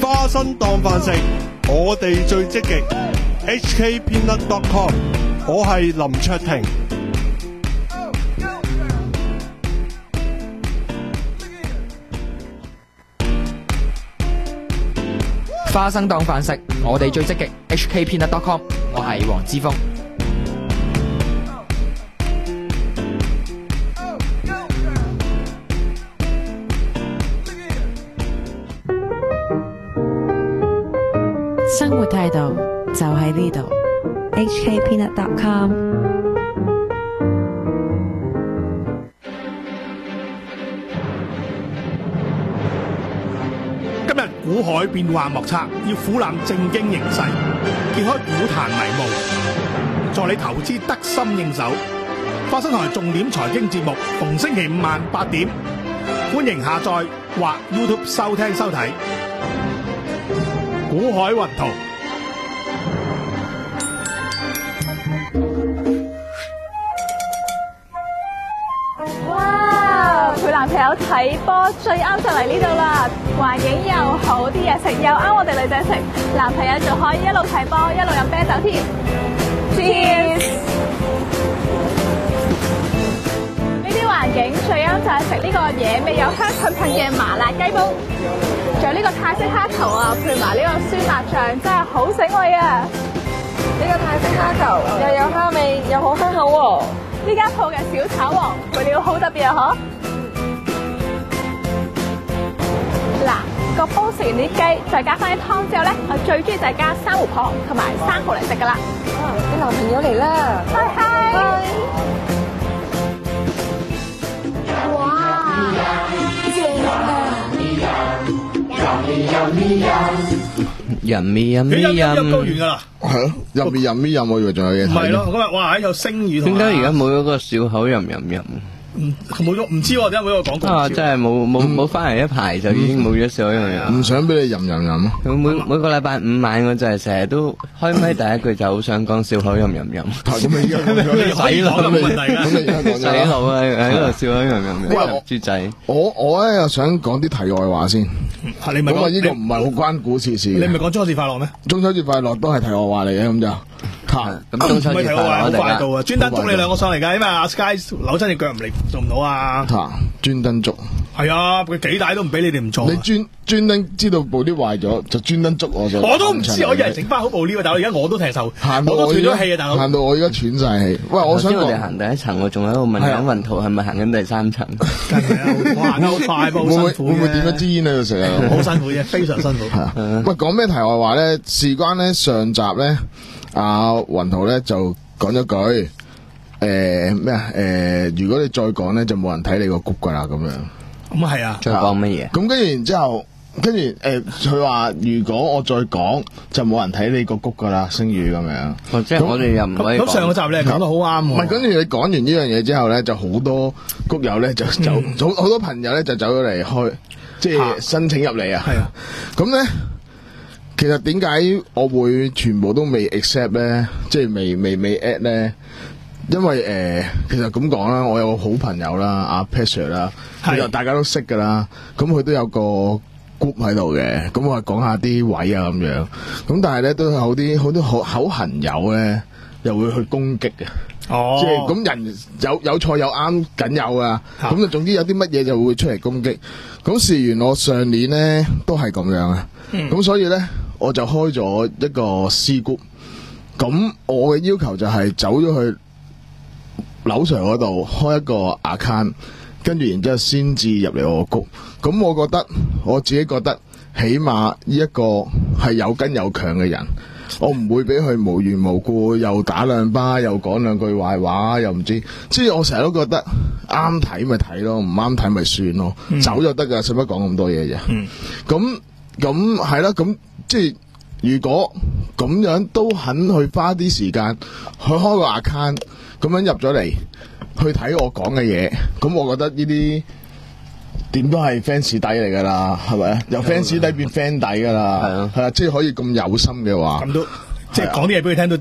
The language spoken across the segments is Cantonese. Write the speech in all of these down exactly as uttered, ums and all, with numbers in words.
花生當飯食，我哋最積極。H K Peanut dot com， 我係林卓廷。 花生當飯食，我哋最積極。H K Peanut dot com， 我係黃之鋒。 生活態度就喺呢度。H K Peanut dot com。 今日股海變幻莫測，要俯瞰正經形勢，揭開股壇迷霧，助你投資得心應手。花生台重點財經節目，逢星期五晚八點，歡迎下載或 YouTube 收聽收睇。股海雲圖。 哇！陪男朋友睇波最啱就嚟呢度啦，環境又好，啲嘢食又啱我哋女仔食，男朋友仲可以一路睇波一路飲啤酒添。Cheers！ 呢啲環境最啱就係食呢個野味又香噴噴嘅麻辣雞煲。仲有呢個泰式蝦球啊，配埋呢個酸辣醬，真係好醒胃啊！ 呢個泰式蝦球又有蝦味，又好香口喎。 呢間鋪嘅小炒王配料好特別啊！嗬，嗱個煲食完啲雞，再加翻啲湯之後咧，我最中意就係加珊瑚殼同埋生蠔嚟食噶啦。 啊，你男朋友嚟啦！ 拜拜。 人咪人咪你人， 音音高完噶啦， 係咯，入面飲咩飲？我以為仲有嘢睇。 唔係咯，今日哇喺有星語同點解而家冇咗個笑口吟吟吟？ 唔冇咗，唔知喎，點解冇咗個廣告？ 啊，真係冇冇冇翻嚟一排就已經冇咗笑口吟吟。 唔想俾你飲飲飲啊！ 每每個禮拜五晚我就係成日都開咪第一句就好想講笑口吟吟吟。 咁你而家講咗， 你可以講冇問題㗎。 咁你而家講洗咗啦。 腦啊！喺度笑口吟吟吟。 喂豬仔， 我我咧又想講啲題外話先。 係你咪講咁啊，呢個唔係好關股市事嘅。 你咪講中秋節快樂咩？ 中秋節快樂都係題外話嚟嘅，咁就嚇。 咁中秋節快唔係睇我話好樂， 快到啊！專登捉你好快到兩個上嚟㗎，因為阿 Sky 扭親隻腳唔嚟做唔到啊！ 嚇，專登捉。 係啊，佢幾大都唔俾你哋唔做啊。 你專專登知道部 lift 壞咗，就專登捉我咗。 我都唔知，我以為整翻好部 lift 啊！大佬，而家我都踢手， 行到我都斷而家咗氣啊！大佬， 行到我而家喘晒氣。喂，我想頭先我哋講， 行第一層，我仲喺度問緊雲圖係咪行緊第三層。 梗係啦，我行得好快，不過會唔會好辛苦會唔會點咗支煙喺度食啊？ 好辛苦啫，非常辛苦。 係啊，喂，講咩題外話咧？事關咧上集咧，阿雲圖咧就講咗句，誒咩啊？誒，如果你再講咧，就冇人睇你個谷噶啦，咁樣。 咁啊係啊， 再講乜嘢？ 咁跟住然之後，跟住誒，佢話如果我再講，就冇人睇你個谷噶啦，星宇咁樣。 哦，即係我哋又唔可以咁咁上個集你係講得好啱喎。 唔係，跟住你講完呢樣嘢之後咧，就好多谷友咧就走，好好多朋友咧就走咗嚟開，即係申請入嚟啊。 係啊， 咁咧。其實點解我會全部都未 accept 咧，即係未未未 at 咧？因為誒、呃，其實咁講啦，我有個好朋友啦，阿 Pasher 啦，其實大家都識噶啦，咁佢都有個 group 喺度嘅，咁我講下啲位啊咁樣，咁但係咧都有好啲好多口口痕友咧，又會去攻擊嘅。 哦， 即係咁人有有錯有啱梗有啊，咁就總之有啲乜嘢就會出嚟攻擊。咁事緣我上年咧都係咁樣啊，咁、嗯、所以咧我就開咗一個 C group。咁我嘅要求就係走咗去樓上嗰度開一個 account， 跟住然之後先至入嚟我個 group。咁我覺得我自己覺得起碼呢一個係有根有強嘅人。我唔會俾佢無緣無故又打兩巴，又講兩句壞話，又唔知。即係我成日都覺得啱睇咪睇咯，唔啱睇咪算咯，嗯、走就得噶，使乜講咁多嘢啫？咁咁係啦，咁即係如果咁樣都肯去花啲時間去開個 account， 咁樣入咗嚟去睇我講嘅嘢，咁我覺得呢啲點都係 fans 底嚟噶啦，係咪？由 fans 底變 fan 底噶啦，係啊，係啊，即係可以咁有心嘅話， 咁都即係講啲嘢俾佢聽都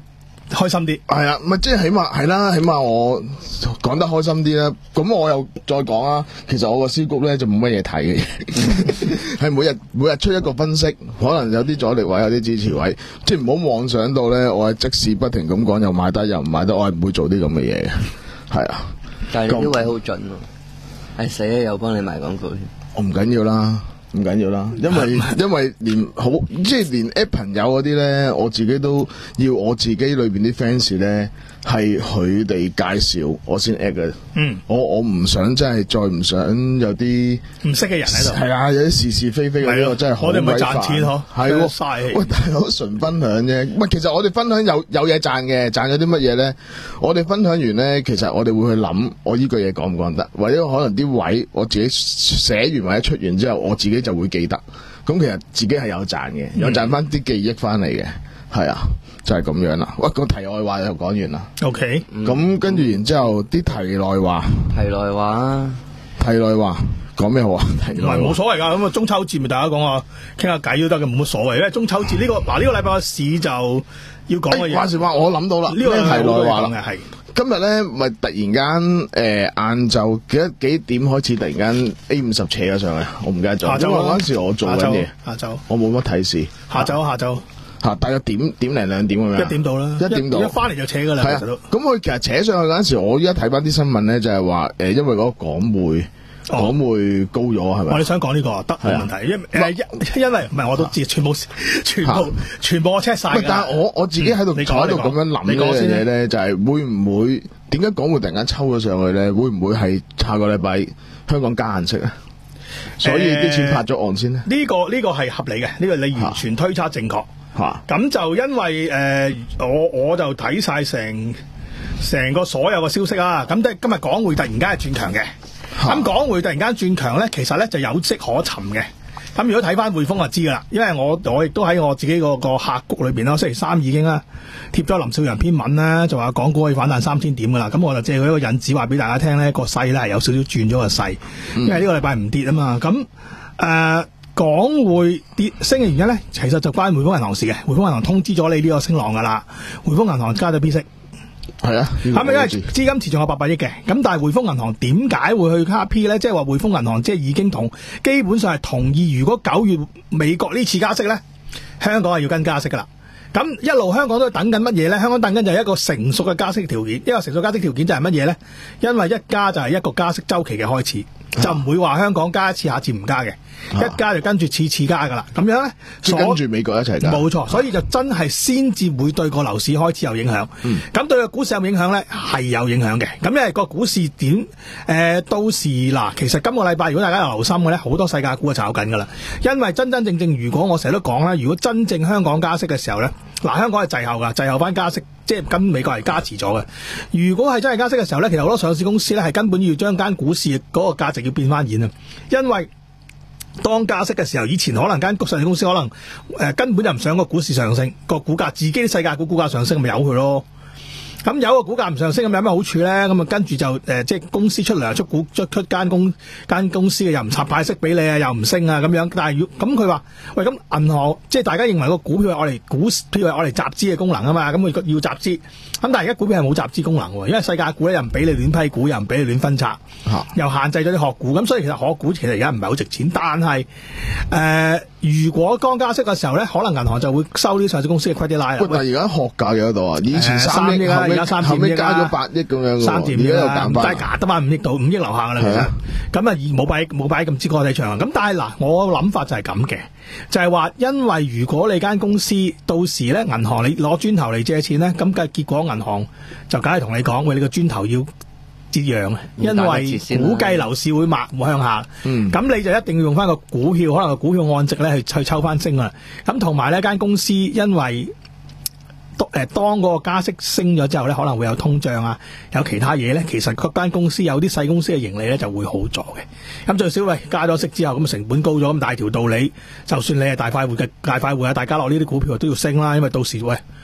開心啲。 係啊，咪即係起碼係啦，起碼我講得開心啲啦。咁我又再講啦，其實我個 C group 咧就冇乜嘢睇嘅，係每日每日出一個分析，可能有啲阻力位，有啲支持位，即係唔好妄想到咧，我係即使不停咁講又買得又唔買得，我係唔會做啲咁嘅嘢嘅。係啊， 但係你啲位好準喎，係死啊又幫你賣廣告添。 我唔緊要啦。唔緊要啦，因為因為連好即係連 app 朋友嗰啲咧，我自己都要我自己裏邊啲 fans 咧係佢哋介紹我先 add 嘅。嗯，我我唔想真係再唔想有啲唔識嘅人喺度。係啊，有啲是是非非嗰啲，我真係好鬼煩。我哋咪賺錢嗬，係喎，嘥氣。喂，大佬純分享啫。喂，其實我哋分享有有嘢賺嘅，賺咗啲乜嘢咧？我哋分享完咧，其實我哋會去諗，我呢句嘢講唔講得？或者可能啲位我自己寫完或者出完之後，我自己就會記得，咁其實自己係有賺嘅，有賺翻啲記憶翻嚟嘅，係啊，就係、是、咁樣啦。喂，個題外話就講完啦。 OK， 咁、嗯、跟住然之後啲題內話， 題內話， 題內話講咩好啊？題內話冇所謂噶，咁啊中秋節咪大家講下傾下偈都得嘅，冇乜所謂。因為中秋節呢、這個嗱呢、這個禮拜嘅市就要講嘅嘢。話時話我諗到啦，呢個題內話啦，係。 今日咧咪突然間誒晏晝幾多幾點開始突然間 A 五十扯咗上去，我唔記得咗。下晝嗰陣時我做緊嘢， 下晝我冇乜睇市。 下晝下晝嚇，大約點點零兩點咁樣。 一點到啦， 一點到。 一翻嚟就扯㗎啦。係啊， 咁佢其實扯上去嗰陣時，我依家睇翻啲新聞咧，就係話誒，因為嗰個港匯。港匯高咗係咪？ 我哋想講呢個得冇問題，因誒因因為唔係我都知，全部全部全部我 check 晒。 但係我我自己喺度坐喺度咁樣諗呢樣嘢咧，就係會唔會點解港匯突然間抽咗上去咧？會唔會係下個禮拜香港加限息啊？所以啲錢拍咗岸先咧？ 呢個呢個係合理嘅，呢個你完全推測正確。嚇咁就因為誒我我就睇晒成成個所有嘅消息啦。咁即係今日港匯突然間係轉強嘅。咁港匯突然間轉強咧，其實咧就有跡可尋嘅。咁如果睇翻匯豐就知噶啦，因為我我亦都喺我自己個個客谷裏邊啦，星期三已經啦貼咗林少陽篇文啦，就話港股可以反彈三千點噶啦。咁我就借佢一個引子話俾大家聽咧，個勢咧係有少少轉咗個勢，因為呢個禮拜唔跌啊嘛。咁誒、呃、港匯跌升嘅原因咧，其實就關匯豐銀行事嘅。匯豐銀行通知咗你呢個升浪噶啦，匯豐銀行加咗 P 息。 係啊， 係咪因為資金池仲有八百億嘅？咁但係匯豐銀行點解會去加 P 咧？即係話匯豐銀行即係已經同基本上係同意，如果九月美國呢次加息咧，香港係要跟加息噶啦。咁一路香港都等緊乜嘢咧？香港等緊就係一個成熟嘅加息條件。一個成熟加息條件就係乜嘢咧？因為一加就係一個加息周期嘅開始，啊、就唔會話香港加一次下次唔加嘅。一加就跟住次次加噶啦，咁樣咧， 即係跟住美國一齊加， 冇錯，所以就真係先至會對個樓市開始有影響。咁、嗯、對個股市有冇影響咧？係有影響嘅。咁因為個股市點誒、呃，到時嗱，其實今個禮拜如果大家有留心嘅咧，好多世界股係炒緊噶啦。因為真真正正，如果我成日都講啦，如果真正香港加息嘅時候咧，嗱，香港係滯後噶，滯後翻加息，即係跟美國係加持咗嘅。如果係真係加息嘅時候咧，其實好多上市公司咧係根本要將間股市嗰個價值要變翻現啊，因為當加息嘅時候，以前可能間上市公司可能誒、呃、根本就唔想個股市上升，個股價自己啲世界股股價上升，咪由佢咯。咁有個股價唔上升咁有咩好處咧？咁啊跟住就誒、呃、即係公司出糧出股出出間公間公司嘅又唔插派息俾你啊，又唔升啊咁樣。但係咁佢話喂，咁銀行即係大家認為個股票係我哋股票係我哋集資嘅功能啊嘛，咁佢要集資。咁但係而家股票係冇集資功能喎，因為世界股咧又唔俾你亂批股，又唔俾你亂分拆，啊、又限制咗啲殼股。咁所以其實殼股其實而家唔係好值錢。但係誒、呃，如果剛加息嘅時候咧，可能銀行就會收啲上市公司嘅 credit line。 喂，但係而家殼價幾多度啊？以前三億啊。而家三點億加咗八億咁樣， 三點億啦，真係假得嘛？五億到五億樓下噶啦，其實咁啊，冇擺冇擺咁支個體場啊。咁但係嗱，我諗法就係咁嘅，就係、是、話因為如果你間公司到時咧，銀行你攞磚頭嚟借錢咧，咁嘅結果銀行就梗係同你講，喂，你個磚頭要折讓啊，因為估計樓市會抹向下，咁、嗯、你就一定要用翻個股票，可能個股票按值咧去去抽翻升啊。咁同埋呢間公司因為誒，當嗰個加息升咗之後咧，可能會有通脹啊，有其他嘢咧，其實嗰間公司有啲細公司嘅盈利咧就會好咗嘅。咁最少喂加咗息之後，咁成本高咗，咁大條道理，就算你係大快活嘅大快活啊，大家樂呢啲股票都要升啦，因為到時喂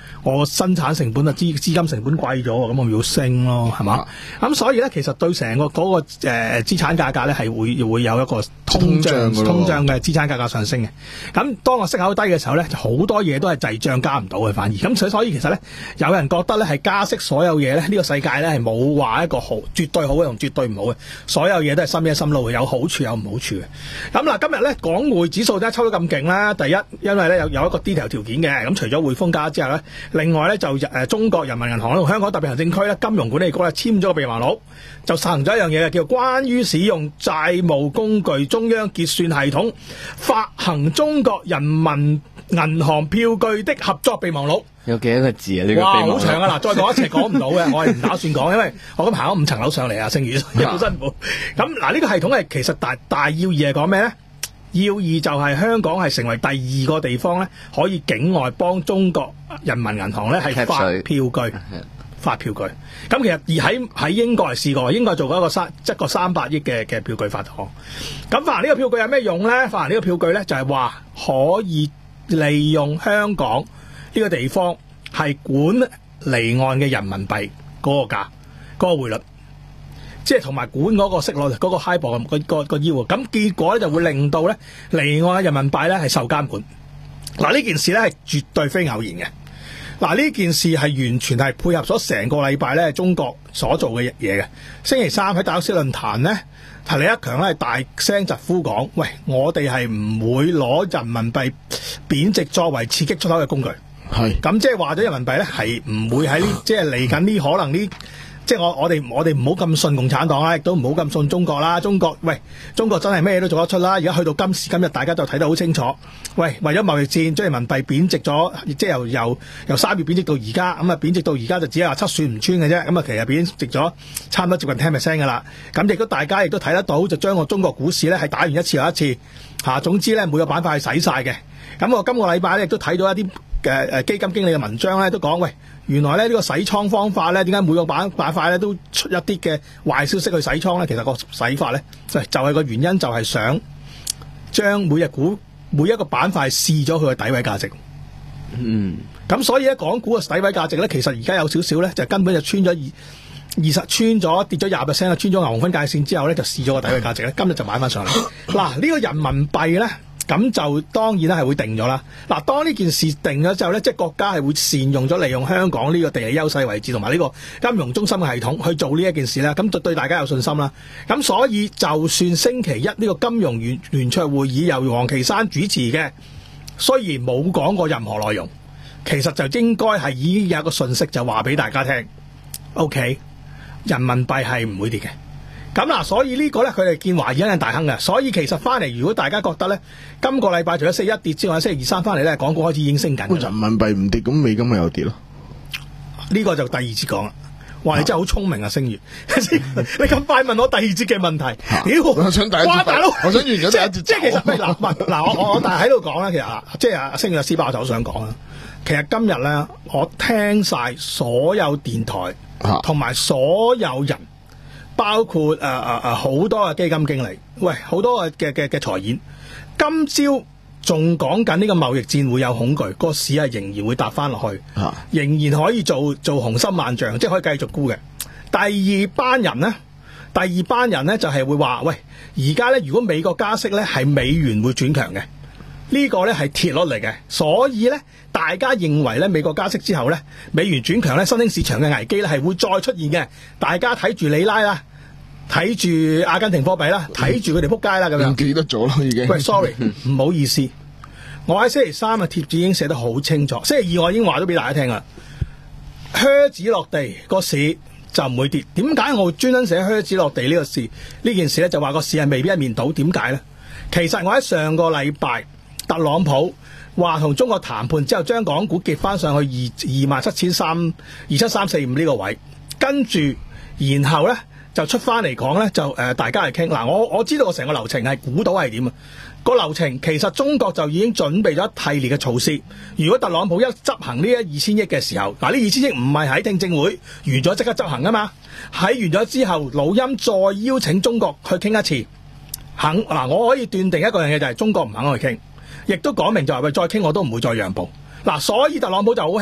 我生產成本啊資資金成本貴咗，咁我咪要升咯，係嘛？咁、啊、所以咧，其實對成個嗰、那個誒、呃、資產價格咧係會會有一個通脹通脹嘅資產價格上升嘅。咁當我息口低嘅時候咧，就好多嘢都係滯脹加唔到嘅，反而咁所所以其實咧，有人覺得咧係加息所有嘢咧，呢、這個世界咧係冇話一個好絕對好嘅同絕對唔好嘅，所有嘢都係心一心路，有好處有唔好處嘅。咁嗱，今日咧港匯指數咧抽得咁勁啦，第一因為咧有有一個 detail 條件嘅，咁除咗匯豐加之後咧，另外咧就誒、呃、中國人民銀行同香港特別行政區咧金融管理局咧簽咗個備忘錄，就實行咗一樣嘢嘅，叫關於使用債務工具中央結算系統發行中國人民銀行票據的合作備忘錄。 有幾多個字啊？呢個哇， 備忘錄好長啊！嗱，再講一次講唔到嘅，我係唔打算講，因為我咁行咗五層樓上嚟啊，星宇好辛苦。咁嗱，呢個系統係其實大大要義係講咩咧？要義就係香港係成為第二個地方咧，可以境外幫中國人民銀行咧係發票據。發票據，咁其實而喺喺英國係試過，英國做過一個三一個三百億嘅嘅票據發行。咁發行呢個票據有咩用咧？發行呢個票據咧就係話可以利用香港呢個地方係管離岸嘅人民幣嗰個價、嗰個匯率，即係同埋管嗰個息率、嗰、嗰個 HIBOR 個個個腰。咁結果咧就會令到咧離岸嘅人民幣咧係受監管。嗱，呢件事咧係絕對非偶然嘅。嗱，呢件事係完全係配合咗成個禮拜咧中國所做嘅嘢嘅。星期三喺達沃斯論壇咧，李克強咧大聲疾呼講：喂，我哋係唔會攞人民幣貶值作為刺激出口嘅工具。係咁，即係話咗人民幣咧係唔會喺呢，即係嚟緊呢可能呢。即係我我哋我哋唔好咁信共產黨啦，亦都唔好咁信中國啦。中國喂，中國真係咩都做得出啦。而家去到今時今日，大家就睇得好清楚。喂，為咗貿易戰，將人民幣貶值咗，即係由由由三月貶值到而家，咁啊貶值到而家就只係話七算唔穿嘅啫。咁啊，其實貶值咗差唔多接近 ten percent 㗎啦。咁亦都大家亦都睇得到，就將個中國股市咧係打完一次又一次嚇。總之咧，每個板塊係洗晒嘅。咁我今個禮拜咧亦都睇到一啲嘅誒基金經理嘅文章咧，都講喂。原來咧呢個洗倉方法咧，點解每個板板塊咧都出一啲嘅壞消息去洗倉咧？其實個洗法咧就就係個原因，就係想將每日股每一個板塊試咗佢嘅底位價值。嗯，咁所以咧港股嘅底位價值咧，其實而家有少少咧，就根本就穿咗二二十穿咗跌咗廿 percent 啦，穿咗牛熊分界線之後咧，就試咗個底位價值咧，今日就買翻上嚟。嗱，呢個人民幣咧。咁就當然咧係會定咗啦。嗱，當呢件事定咗之後咧，即係國家係會善用咗利用香港呢個地理優勢位置同埋呢個金融中心嘅系統去做呢一件事咧，咁就對大家有信心啦。咁所以就算星期一呢個金融聯聯桌會議由王岐山主持嘅，雖然冇講過任何內容，其實就應該係已經有一個訊息就話俾大家聽 ，OK， 人民幣係唔會跌嘅。咁嗱，所以呢個咧，佢哋見華爾街大亨嘅，所以其實翻嚟，如果大家覺得咧，今個禮拜除咗星期一跌之外，星期二三翻嚟咧，港股開始已經升緊。 人民幣唔跌，咁美金咪又跌咯？ 呢個就第二節講啦。哇，你真係好聰明啊，星月！你咁快問我第二節嘅問題？屌， 我想第一節， 哇，大佬， 我想完咗第一節。 即係其實嗱嗱，我我我但係喺度講啦，其實啊，即係啊，星月嘅師爸就好想講啦。其實今日咧，我聽晒所有電台同埋所有人。包括誒誒誒好多嘅基金經理，喂，好多嘅嘅嘅財演，今朝仲講緊呢個貿易戰會有恐懼，個市係仍然會搭翻落去，啊、仍然可以做做雄心萬丈，即係可以繼續沽嘅。第二班人呢，第二班人呢就係、是、會話，喂，而家咧如果美國加息咧，係美元會轉強嘅。呢個咧係鐵律嚟嘅，所以咧大家認為咧美國加息之後咧美元轉強咧，新興市場嘅危機咧係會再出現嘅。大家睇住里拉啦，睇住阿根廷貨幣啦，睇住佢哋撲街啦咁樣。唔記得咗啦已經。 喂，sorry，唔好意思，我喺星期三嘅貼紙已經寫得好清楚，星期二我已經話咗俾大家聽啦。靴子落地個市就唔會跌。點解我會專登寫靴子落地呢個事呢件事咧？就話個市係未必一面倒。點解咧？其實我喺上個禮拜。特朗普話同中國談判之後，將港股結翻上去二二萬七千三二七三四五呢個位，跟住然後咧就出翻嚟講咧，就誒、呃、大家嚟傾嗱。我我知道個成個流程係估到係點啊？個流程其實中國就已經準備咗一系列嘅措施。如果特朗普一執行呢一二千億嘅時候，嗱呢二千億唔係喺聽證會完咗即刻執行啊嘛，喺完咗之後，老欽再邀請中國去傾一次，肯嗱我可以斷定一個樣嘢就係中國唔肯去傾。亦都講明就係喂，再傾我都唔會再讓步嗱，所以特朗普就好興，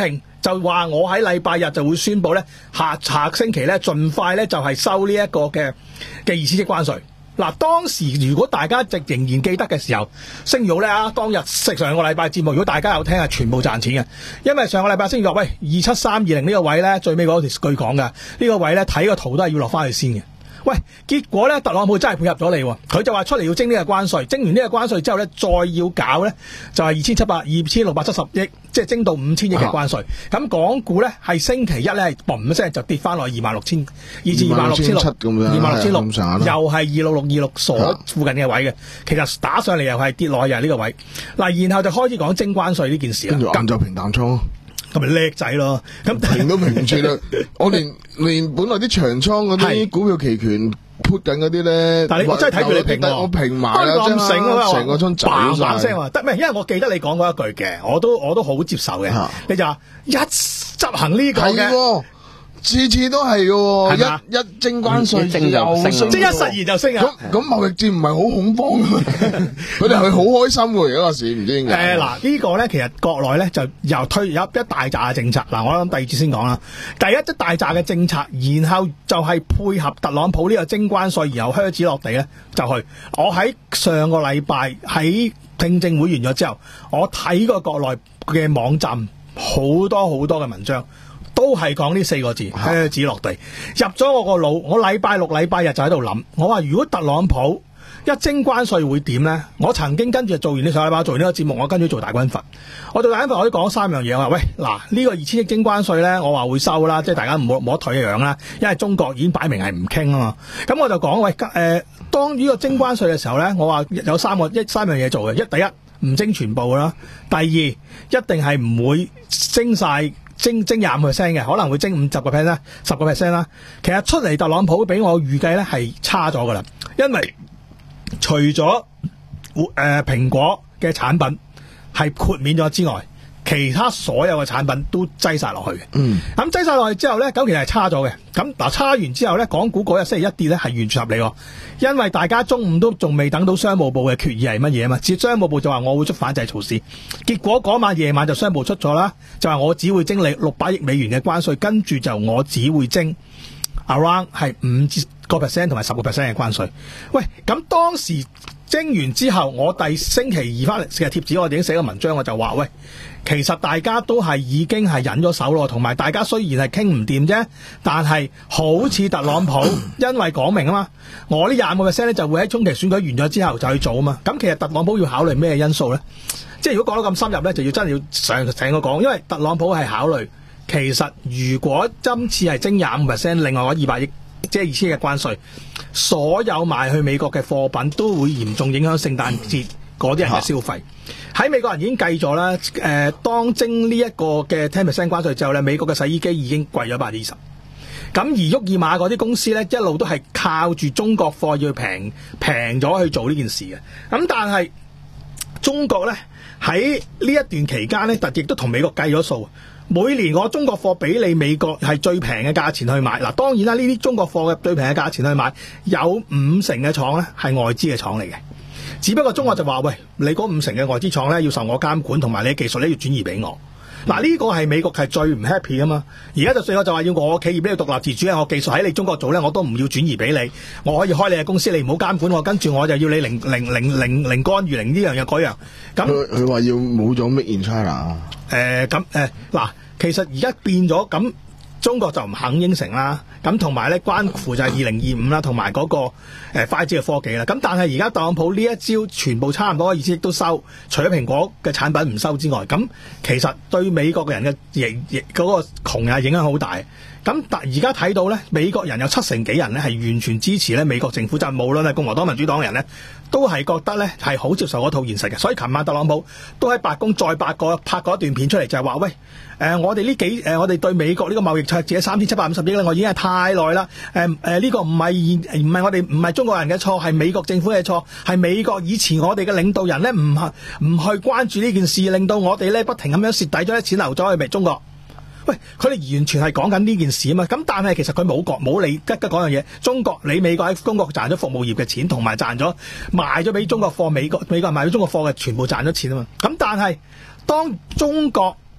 就話我喺禮拜日就會宣布咧，下下星期咧盡快咧就係收呢一個嘅嘅二千億關稅。嗱，當時如果大家仍然記得嘅時候，星耀咧啊，當日食上個禮拜節目，如果大家有聽係全部賺錢嘅，因為上個禮拜星耀話喂二七三二零呢個位咧，最尾嗰條句講㗎，呢個位咧睇個圖都係要落翻去先嘅。喂，結果咧特朗普真係配合咗你喎，佢就話出嚟要徵呢個關稅，徵完呢個關稅之後咧，再要搞咧就係二千七百二千六百七十億，即係徵到五千億嘅關稅。咁、啊、港股咧係星期一咧係嘣一聲就跌翻落二萬六千二至二萬六千六咁樣，二萬六千六又係二六六二六鎖附近嘅位嘅、啊。其實打上嚟又係跌落又係呢個位。嗱，然後就開始講徵關稅呢件事啦。 跟住晏晝平淡倉。 咁咪叻仔咯，咁平都平唔住啦。我連連本來啲長倉嗰啲股票期權 put 緊嗰啲咧， 但係你我真係睇住你平喎， 我平埋啦， 咁醒啊， 成個倉走晒聲話得咩？因為我記得你講過一句嘅，我都我都好接受嘅、啊。你就話一執行呢個嘅。次次都係嘅，一一徵關稅又升， 即係一實現就升啊！ 咁咁貿易戰唔係好恐慌嘅咩？佢哋係好開心嘅而家個市，唔知點解。 誒嗱，呢個咧其實國內咧就又推有一大紮嘅政策。嗱，我諗第二節先講啦。第一一大紮嘅政策，然後就係配合特朗普呢個徵關稅，然後靴子落地咧就去。我喺上個禮拜喺聽證會完咗之後，我睇過國內嘅網站好多好多嘅文章。都係講呢四個字，靴子落地入咗我個腦。我禮拜六、禮拜日就喺度諗，我話如果特朗普一徵關稅會點呢？我曾經跟住做完呢上禮拜做完呢個節目，我跟住做大軍閥。我做大軍閥，我都講三樣嘢。我話喂，嗱呢個二千億徵關稅呢，我話會收啦，即係大家唔好冇得退讓啦，因為中國已經擺明係唔傾啊嘛。咁我就講喂，誒、呃，當呢個徵關稅嘅時候呢，我話有三個一三樣嘢做嘅。一第一唔徵全部啦，第二一定係唔會徵晒。徵徵廿五 percent 嘅，可能會徵五十個 percent 啦，十個 percent 啦。其實出嚟特朗普俾我預計咧係差咗噶啦，因為除咗誒蘋果嘅產品係豁免咗之外，其他所有嘅產品都擠晒落去嘅。嗯，咁擠晒落去之後咧，咁其實係差咗嘅。咁嗱，差完之後咧，港股嗰日星期一跌咧係完全合理喎，因為大家中午都仲未等到商務部嘅決議係乜嘢啊嘛，至商務部就話我會出反制措施，結果嗰晚夜晚就商務出咗啦，就話我只會徵你六百億美元嘅關稅，跟住就我只會徵 around 係五個 percent 同埋十個 percent 嘅關稅。喂，咁當時徵完之後，我第星期二翻嚟嘅貼紙，我已經寫個文章，我就話喂，其實大家都係已經係忍咗手咯，同埋大家雖然係傾唔掂啫，但係好似特朗普因為講明啊嘛，我呢廿五個 percent 咧就會喺中期選舉完咗之後就去做啊嘛。咁其實特朗普要考慮咩因素咧？即係如果講得咁深入咧，就要真係要上成個講，因為特朗普係考慮其實如果今次係徵廿五 percent， 另外嗰二百億。即係二千億嘅關稅，所有賣去美國嘅貨品都會嚴重影響聖誕節嗰啲人嘅消費。喺美國人已經計咗啦，誒、呃，當徵呢一個嘅十 percent 關稅之後咧，美國嘅洗衣機已經貴咗百分之二十。咁而沃爾瑪嗰啲公司咧，一路都係靠住中國貨要平平咗去做呢件事嘅。咁但係中國咧喺呢一段期間咧，特亦都同美國計咗數。每年我中國貨俾你美國係最平嘅價錢去買，嗱當然啦，呢啲中國貨嘅最平嘅價錢去買，有五成嘅廠咧係外資嘅廠嚟嘅，只不過中國就話喂，你嗰五成嘅外資廠咧要受我監管，同埋你嘅技術咧要轉移俾我。嗱呢個係美國係最唔 happy 啊嘛，而家就算我就話要我企業俾你獨立自主，我技術喺你中國做咧，我都唔要轉移俾你，我可以開你嘅公司，你唔好監管我，跟住我就要你零零零零零干預零呢樣嘢嗰樣。咁佢佢話要冇咗 Made in China。 誒咁誒嗱，其實而家變咗咁，中國就唔肯應承啦。咁同埋咧，關乎就係二零二五啦，同埋嗰個誒 五 G 嘅科技啦。咁但係而家特朗普呢一招全部差唔多二千億都收，除咗蘋果嘅產品唔收之外，咁其實對美國嘅人嘅影影嗰個窮人影響好大。咁但而家睇到咧，美國人有七成幾人咧係完全支持咧美國政府，就係無論係共和黨、民主黨嘅人咧，都係覺得咧係好接受嗰套現實嘅。所以琴晚特朗普都喺白宮再拍過拍過一段片出嚟，就係話喂，誒、呃、我哋呢幾誒、呃、我哋對美國呢個貿易赤字三千七百五十億咧，我已經係太耐啦。誒誒呢個唔係唔係我哋唔係中國人嘅錯，係美國政府嘅錯，係美國以前我哋嘅領導人咧唔唔去關注呢件事，令到我哋咧不停咁樣蝕底，將啲錢流咗去美中國。喂，佢哋完全係講緊呢件事啊嘛，咁但係其實佢冇講冇理吉吉講樣嘢，中國你美國喺中國賺咗服務業嘅錢，同埋賺咗賣咗俾中國貨，美國美國人賣咗中國貨嘅全部賺咗錢啊嘛，咁但係當中國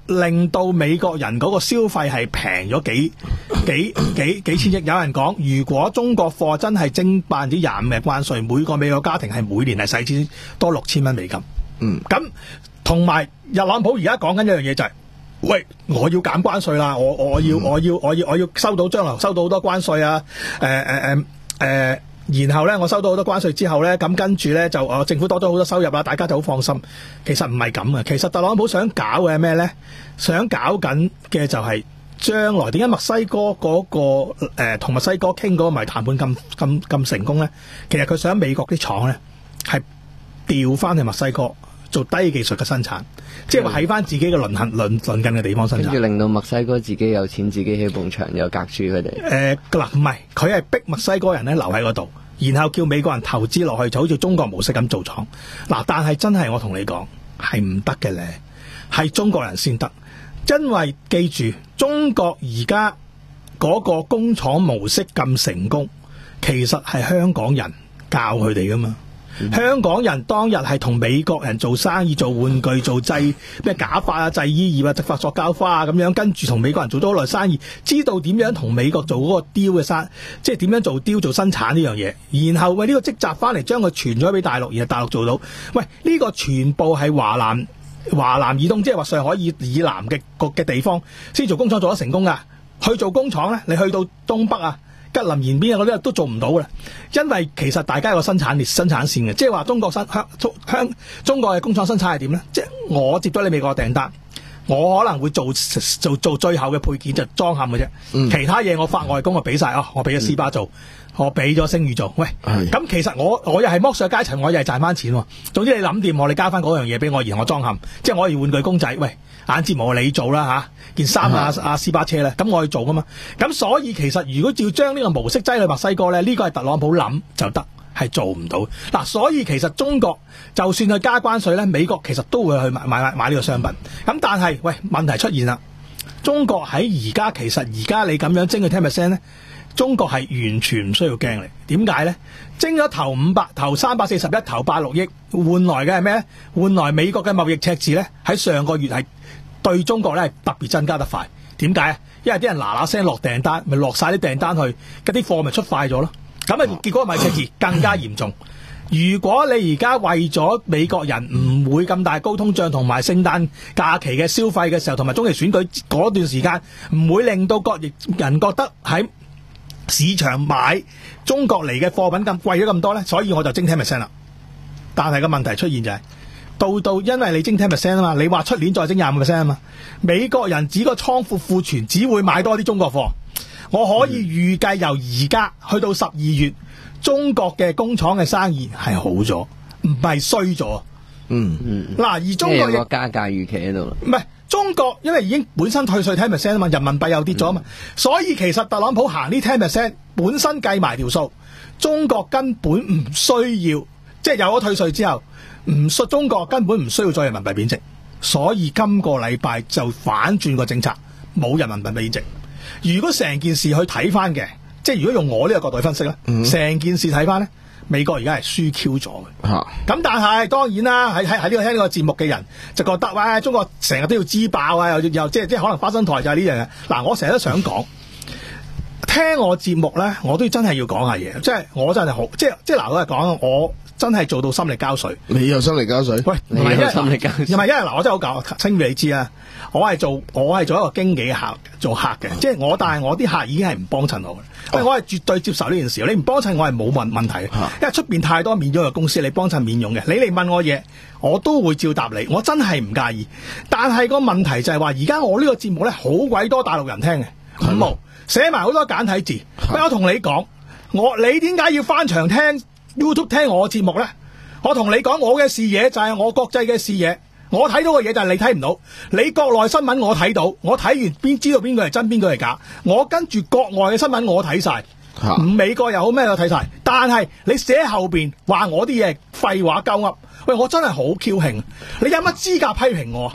令到美國人嗰個消費係平咗幾幾幾幾千億。有人講，如果中國貨真係徵百分之廿五嘅關稅，每個美國家庭係每年係使錢多六千蚊美金。 嗯， 咁同埋特朗普而家講緊一樣嘢就係、是，喂，我要減關稅啦，我我要、嗯、我要我要我要收到將來收到好多關稅啊，誒誒誒誒。然後咧，我收到好多關稅之後咧，咁跟住咧就我政府多咗好多收入啦，大家就好放心。其實唔係咁啊，其實特朗普想搞嘅係咩咧？想搞緊嘅就係將來點解墨西哥嗰、嗰個誒同墨西哥傾嗰個咪談判咁咁咁成功咧？其實佢想美國啲廠咧係調翻去墨西哥做低技術嘅生產，即係話喺翻自己嘅鄰近鄰鄰近嘅地方生產， 跟住令到墨西哥自己有錢，自己起埲牆又隔住佢哋。 誒嗱，唔係，佢係逼墨西哥人咧留喺嗰度，然後叫美國人投資落去，就好似中國模式咁做廠。嗱，但係真係我同你講係唔得嘅咧，係中國人先得，因為記住中國而家嗰個工廠模式咁成功，其實係香港人教佢哋噶嘛。嗯、香港人當日係同美國人做生意、做玩具、做製咩假髮啊、製衣業啊、織發塑膠花啊咁樣，跟住同美國人做咗好耐生意，知道點樣同美國做嗰個雕嘅生，即係點樣做雕做生產呢樣嘢。然後喂呢、呢個積集翻嚟，將佢傳咗俾大陸，然後大陸做到。喂呢、呢個全部係華南華南以東，即係話上海以以南嘅嘅地方先做工廠做得成功噶。去做工廠咧，你去到東北啊、吉林延邊啊嗰啲都做唔到嘅，因為其實大家有個生產列生產線嘅，即係話中國生香香中國嘅工廠生產係點咧？即係我接咗你美國嘅訂單，我可能會做做做最後嘅配件就裝嵌嘅啫，嗯、其他嘢我發外公我俾晒啊，我俾咗斯巴做，嗯、我俾咗星宇做。喂，咁其實我我又係剝削階層，我又係賺翻錢喎。總之你諗掂我，你交翻嗰樣嘢俾我，然後我裝嵌，即係我要玩具公仔。喂，眼睫毛你做啦吓，件衫啊阿斯巴車咧，咁我去做噶嘛。咁所以其實如果要將呢個模式擠去墨西哥咧，呢、呢個係特朗普諗就得，係做唔到。嗱，所以其實中國就算去加關稅咧，美國其實都會去買買買呢個商品。咁但係喂，問題出現啦，中國喺而家其實而家你咁樣徵佢 ten percent 咧，中國係完全唔需要驚你。點解咧？徵咗頭五百、頭三百四十一、頭百六億，換來嘅係咩咧？換來美國嘅貿易赤字咧，喺上個月係對中國咧係特別增加得快。點解啊？因為啲人嗱嗱聲落訂單，咪落晒啲訂單去，嗰啲貨咪出快咗咯。咁啊，結果貿易赤字更加嚴重。如果你而家為咗美國人唔會咁大高通脹同埋聖誕假期嘅消費嘅時候，同埋中期選舉嗰段時間，唔會令到國人覺得喺市場買中國嚟嘅貨品咁貴咗咁多咧，所以我就徵 ten percent 啦。但係個問題出現就係、是，到到因為你徵 ten percent 啊嘛，你話出年再徵廿五 percent 啊嘛，美國人只個倉庫庫存只會買多啲中國貨。我可以預計由而家去到十二月，中國嘅工廠嘅生意係好咗，唔係衰咗。嗯嗯。嗱，而中國有個加價預期喺度。 唔係中國，因為已經本身退稅 ten percent 啊嘛，人民幣又跌咗啊嘛，嗯、所以其實特朗普行呢 ten percent 本身計埋條數，中國根本唔需要，即係有咗退稅之後，唔需中國根本唔需要再人民幣貶值，所以今個禮拜就反轉個政策，冇人民幣貶值。如果成件事去睇翻嘅，即係如果用我呢個角度去分析咧，成、嗯、件事睇翻咧，美國而家係輸 Q 咗嘅。咁、啊、但係當然啦，喺喺喺呢個聽呢個節目嘅人就覺得，喂，中國成日都要支爆啊，又又即係即係可能花生台就係呢樣嘢。嗱，我成日都想講，聽我節目咧，我都真係要講下嘢，即係我真係好，即係即係嗱，我係講我真係做到心力交瘁。 你有心力交瘁？喂， 你有心力交瘁？ 唔係，因為嗱，我真係好搞，清俾你知啊。我係做我係做一個經紀客做客嘅，即係我但係我啲客已經係唔幫襯我嘅，因為、哦、我係絕對接受呢件事。你唔幫襯我係冇問問題嘅，啊、因為出邊太多免佣嘅公司，你幫襯免佣嘅，你嚟問我嘢，我都會照答你，我真係唔介意。但係個問題就係話，而家我呢個節目咧，好鬼多大陸人聽嘅，五毛寫埋好多簡體字。喂、啊，我同你講，我你點解要翻牆聽 YouTube 聽我節目咧？我同你講，我嘅視野就係我國際嘅視野。我睇到嘅嘢就係你睇唔到，你國內新聞我睇到，我睇完邊知道邊個係真邊個係假，我跟住國外嘅新聞我睇晒，啊、美國又好咩都睇晒，但係你寫後邊話我啲嘢廢話鳩噏，喂，我真係好 Q 興，你有乜資格批評我？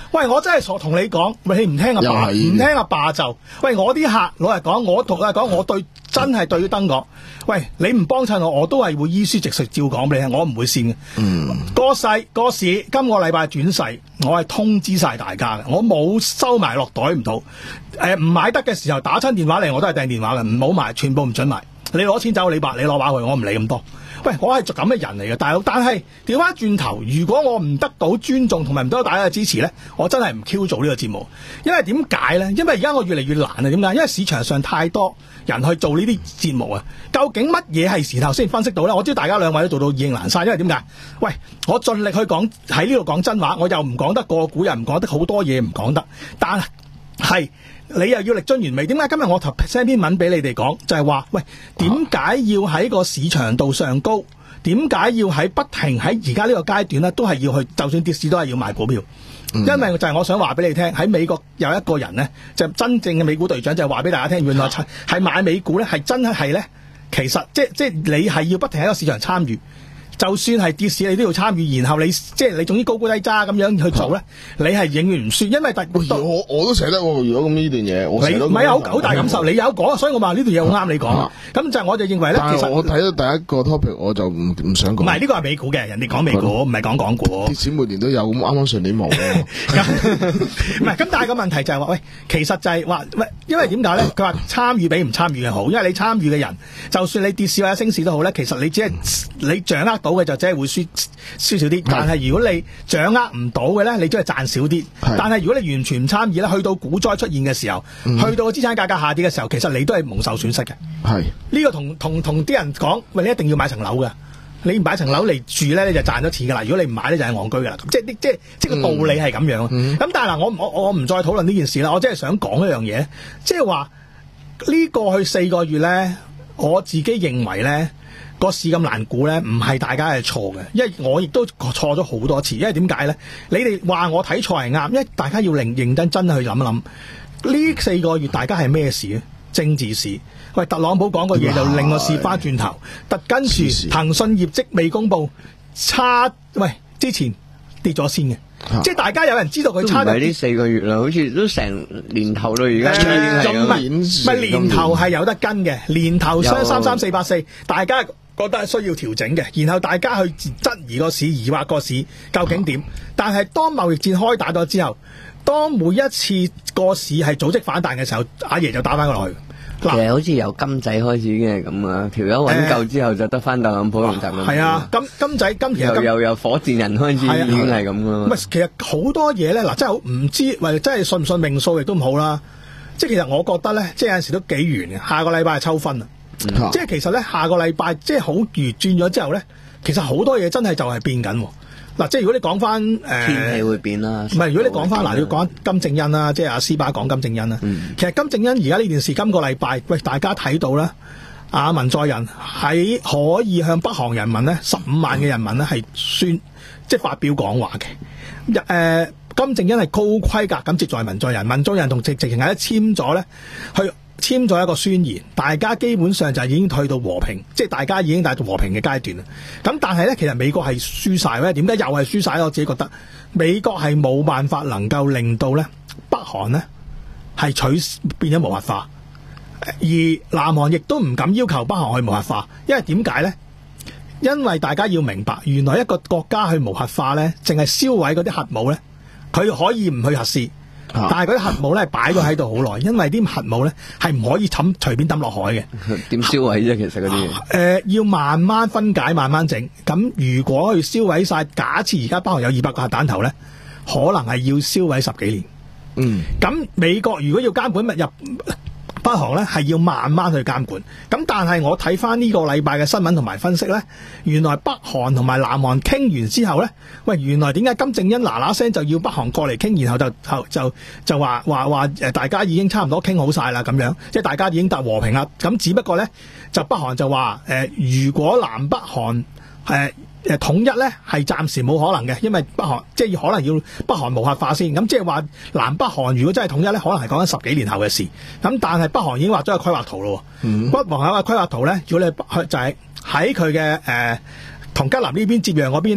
喂，我真係傻同你講，喂，你唔聽阿爸，唔聽阿爸就，喂，我啲客老實講，我同佢講，我對真係對燈講，喂，你唔幫襯我，我都係會依書直述照講俾你聽，我唔會線嘅。嗯，個世個市今個禮拜轉勢，我係通知晒大家嘅，我冇收埋落袋唔到。誒、呃，唔買得嘅時候打親電話嚟，我都係掟電話嘅，唔好買，全部唔准買。你攞錢走你白，你攞把去，我唔理咁多。喂，我係咁嘅人嚟嘅，大佬。但係調翻轉頭，如果我唔得到尊重同埋唔得到大家嘅支持咧，我真係唔 Q 做呢個節目。因為點解咧？因為而家我越嚟越難啊！點解？因為市場上太多人去做呢啲節目啊。究竟乜嘢係時候先分析到咧？我知道大家兩位都做到意興闌珊，因為點解？喂，我盡力去講喺呢度講真話，我又唔講得個股，又唔講得好多嘢唔講得，但係。你又要力臻完美？點解今日我頭 send 篇文俾你哋講，就係話，喂，點解要喺個市場度上高？點解要喺不停喺而家呢個階段咧，都係要去，就算跌市都係要買股票。嗯、因為就係我想話俾你聽，喺美國有一個人咧，就真正嘅美股隊長，就係話俾大家聽，原來係買美股咧，係真係咧，其實即即你係要不停喺個市場參與。就算係跌市，你都要參與，然後你即係你總之高高低揸咁樣去做咧，你係永遠唔輸，因為第我我都寫得喎。如果咁呢段嘢，我寫得你唔係有好大感受，你有講，所以我話呢段嘢好啱你講。咁就我就認為咧，其實我睇到第一個 topic 我就唔唔想講。 唔係呢個係美股嘅，人哋講美股，唔係講港股。 跌市每年都有，咁啱啱上年冇。唔係咁，但係個問題就係話，喂，其實就係話，喂，因為點解咧？佢話參與比唔參與嘅好，因為你參與嘅人，就算你跌市或者升市都好咧，其實你只係你掌握到嘅就只係會輸輸少啲，但係如果你掌握唔到嘅咧，你都係賺少啲。但係如果你完全唔參與咧，去到股災出現嘅時候，嗯、去到資產價格下跌嘅時候，其實你都係蒙受損失嘅。係呢個同同同啲人講，喂，你一定要買層樓嘅，你唔買層樓嚟住咧，你就賺咗錢噶啦。如果你唔買咧，就係戇居噶啦。即係即係即係個道理係咁樣。咁、嗯、但係嗱，我我我唔再討論呢件事啦。我真係想講一樣嘢，即係話呢過去四個月咧，我自己認為咧。個市咁難估咧，唔係大家係錯嘅，因為我亦都錯咗好多次。因為點解咧？你哋話我睇錯係啱，因為大家要認認真真去諗一諗，呢四個月大家係咩事咧？政治事。喂，特朗普講個嘢就令個市翻轉頭，特跟住騰訊業績未公佈，差喂之前跌咗先嘅。啊、即係大家有人知道佢差咗， 唔係呢四個月啦，好似都成年頭啦，而家已經係唔係唔係年頭係有得跟嘅，年頭雙三三四八四，大家覺得係需要調整嘅，然後大家去質疑個市，疑惑個市究竟點？啊、但係當貿易戰開打咗之後，當每一次個市係組織反彈嘅時候，阿爺就打翻佢落去。 其實好似由金仔開始已經係咁啊，條友揾夠之後就得翻特朗普同習近平。 係啊，金金仔金其實由由由火箭人開始已經係咁噶嘛。 唔係，其實好多嘢咧，嗱，真係唔知，或者真係信唔信命數亦都唔好啦。即係其實我覺得咧，即係有陣時都幾圓嘅。下個禮拜係抽分啊，嗯、即係其實咧，下個禮拜即係好圓轉咗之後咧，其實好多嘢真係就係變緊。嗱，即係如果你講翻誒天氣會變啦， 唔係如果你講翻嗱，你要講金正恩啦，即係阿斯巴講金正恩啦。嗯、其實金正恩而家呢件事，今個禮拜喂大家睇到啦，阿文在寅喺可以向北韓人民咧十五萬嘅人民咧係宣即係發表講話嘅。誒、呃，金正恩係高規格咁接待文在寅，文在寅同直直情係簽咗咧去。簽咗一個宣言，大家基本上就已經退到和平，即係大家已經達到和平嘅階段啦。咁但係咧，其實美國係輸晒咧。點解又係輸晒？我自己覺得美國係冇辦法能夠令到咧北韓咧係取變咗無核化，而南韓亦都唔敢要求北韓去無核化，因為點解咧？因為大家要明白，原來一個國家去無核化咧，淨係燒毀嗰啲核武咧，佢可以唔去核試。但係嗰啲核武咧擺咗喺度好耐，因為啲核武咧係唔可以抌隨便抌落海嘅。 點燒毀啫？其實嗰啲嘢誒要慢慢分解，慢慢整。咁如果去燒毀晒，假設而家北韓有二百個核彈頭咧，可能係要燒毀十幾年。嗯。咁美國如果要監管入北韓咧，係要慢慢去監管。咁但係我睇翻呢個禮拜嘅新聞同埋分析咧，原來北韓同埋南韓傾完之後咧，喂，原來點解金正恩嗱嗱聲就要北韓過嚟傾，然後就就就就話話話誒，大家已經差唔多傾好晒啦，咁樣，即係大家已經達和平啦。咁只不過咧，就北韓就話誒、呃，如果南北韓誒。呃誒統一咧係暫時冇可能嘅，因為北韓即係可能要北韓無核化先。咁即係話南北韓如果真係統一咧，可能係講緊十幾年後嘅事。咁但係北韓已經畫咗個規劃圖咯。嗯、北韓有個規劃圖咧，如果你就係喺佢嘅誒同吉林呢邊接壤嗰邊咧，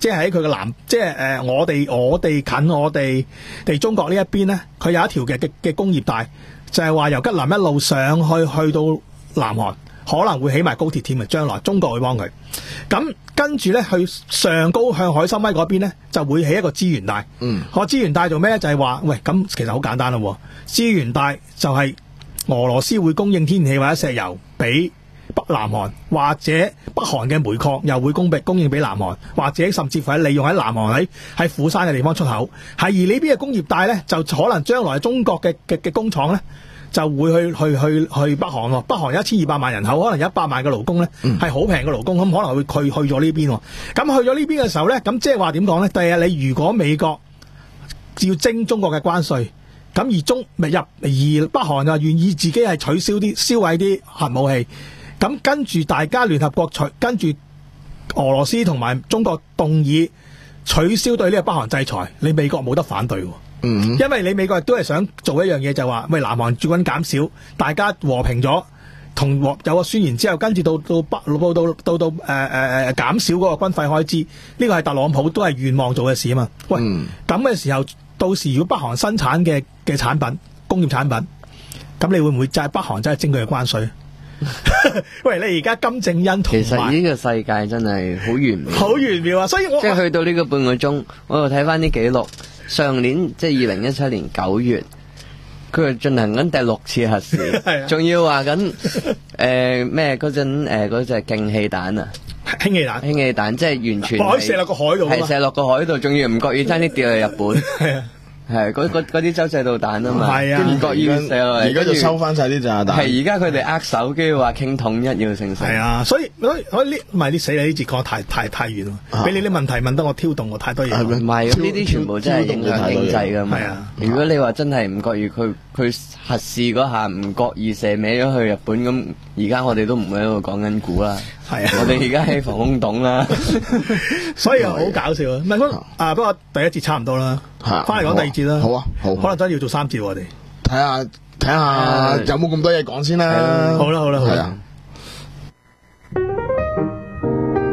即係喺佢嘅南，即係誒、呃、我哋我哋近我哋地中國呢一邊咧，佢有一條嘅嘅嘅工業帶，就係、是、話由吉林一路上去去到南韓，可能會起埋高鐵添嘅，將來中國會幫佢。咁跟住咧去上高向海參崴嗰邊咧，就會起一個資源帶。嗯，個資源帶做咩咧？就係、是、話喂，咁其實好簡單咯。資源帶就係俄羅斯會供應天然氣或者石油俾北南韓，或者北韓嘅煤礦又會供俾供應俾南韓，或者甚至乎係利用喺南韓喺喺釜山嘅地方出口。係而呢邊嘅工業帶咧，就可能將來中國嘅嘅嘅工廠咧，就會去去去去北韓喎。北韓有一千二百萬人口，可能有一百萬嘅勞工咧，係好平嘅勞工，咁可能會去去咗呢邊喎。咁去咗呢邊嘅時候咧，咁即係話點講咧？第日你如果美國要徵中國嘅關稅，咁而中咪入而北韓就願意自己係取消啲銷毀啲核武器。咁跟住大家聯合國取跟住俄羅斯同埋中國動議取消對呢個北韓制裁，你美國冇得反對喎。嗯，因為你美國亦都係想做一樣嘢，就話喂南韓駐軍減少，大家和平咗，同有個宣言之後，跟住到到北到到到到誒誒誒減少嗰個軍費開支，呢個係特朗普都係願望做嘅事啊嘛。喂，咁嘅、嗯、時候，到時如果北韓生產嘅嘅產品工業產品，咁你會唔會就係北韓真係徵佢嘅關稅？喂，你而家金正恩同埋， 其實呢個世界真係好玄妙， 好玄妙啊！所以我即係去到呢個半個鐘，我又睇翻啲記錄，上年即係二零一七年九月，佢係進行緊第六次核試，仲要話緊誒咩嗰陣誒嗰隻勁氣彈啊， 氫氣彈， 氫氣彈即係完全可以射落個海度， 係射落個海度，仲要唔覺意差啲跌去日本。係嗰嗰啲洲際導彈啊嘛，唔覺意射落嚟， 而家就收翻晒啲炸彈。 係而家佢哋握手，跟住話傾統一要成成。 係啊，所以所以所以呢唔係你死你呢節講太太太遠喎，俾你啲問題問得我挑動我太多嘢。 唔係呢啲全部真係影響經濟噶嘛。係啊，如果你話真係唔覺意佢佢核試嗰下唔覺意射歪咗去日本咁，而家我哋都唔會喺度講緊股啦。係啊，我哋而家喺防空洞啦。 所以好搞笑啊！唔係啊，不過第一節差唔多啦。翻嚟講第二節啦， 好啊，好， 可能真係要做三節我哋睇下睇下有冇咁多嘢講先啦。 好啦好啦，係啊。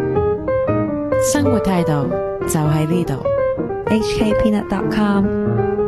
生活態度就喺呢度。H K Peanut dot com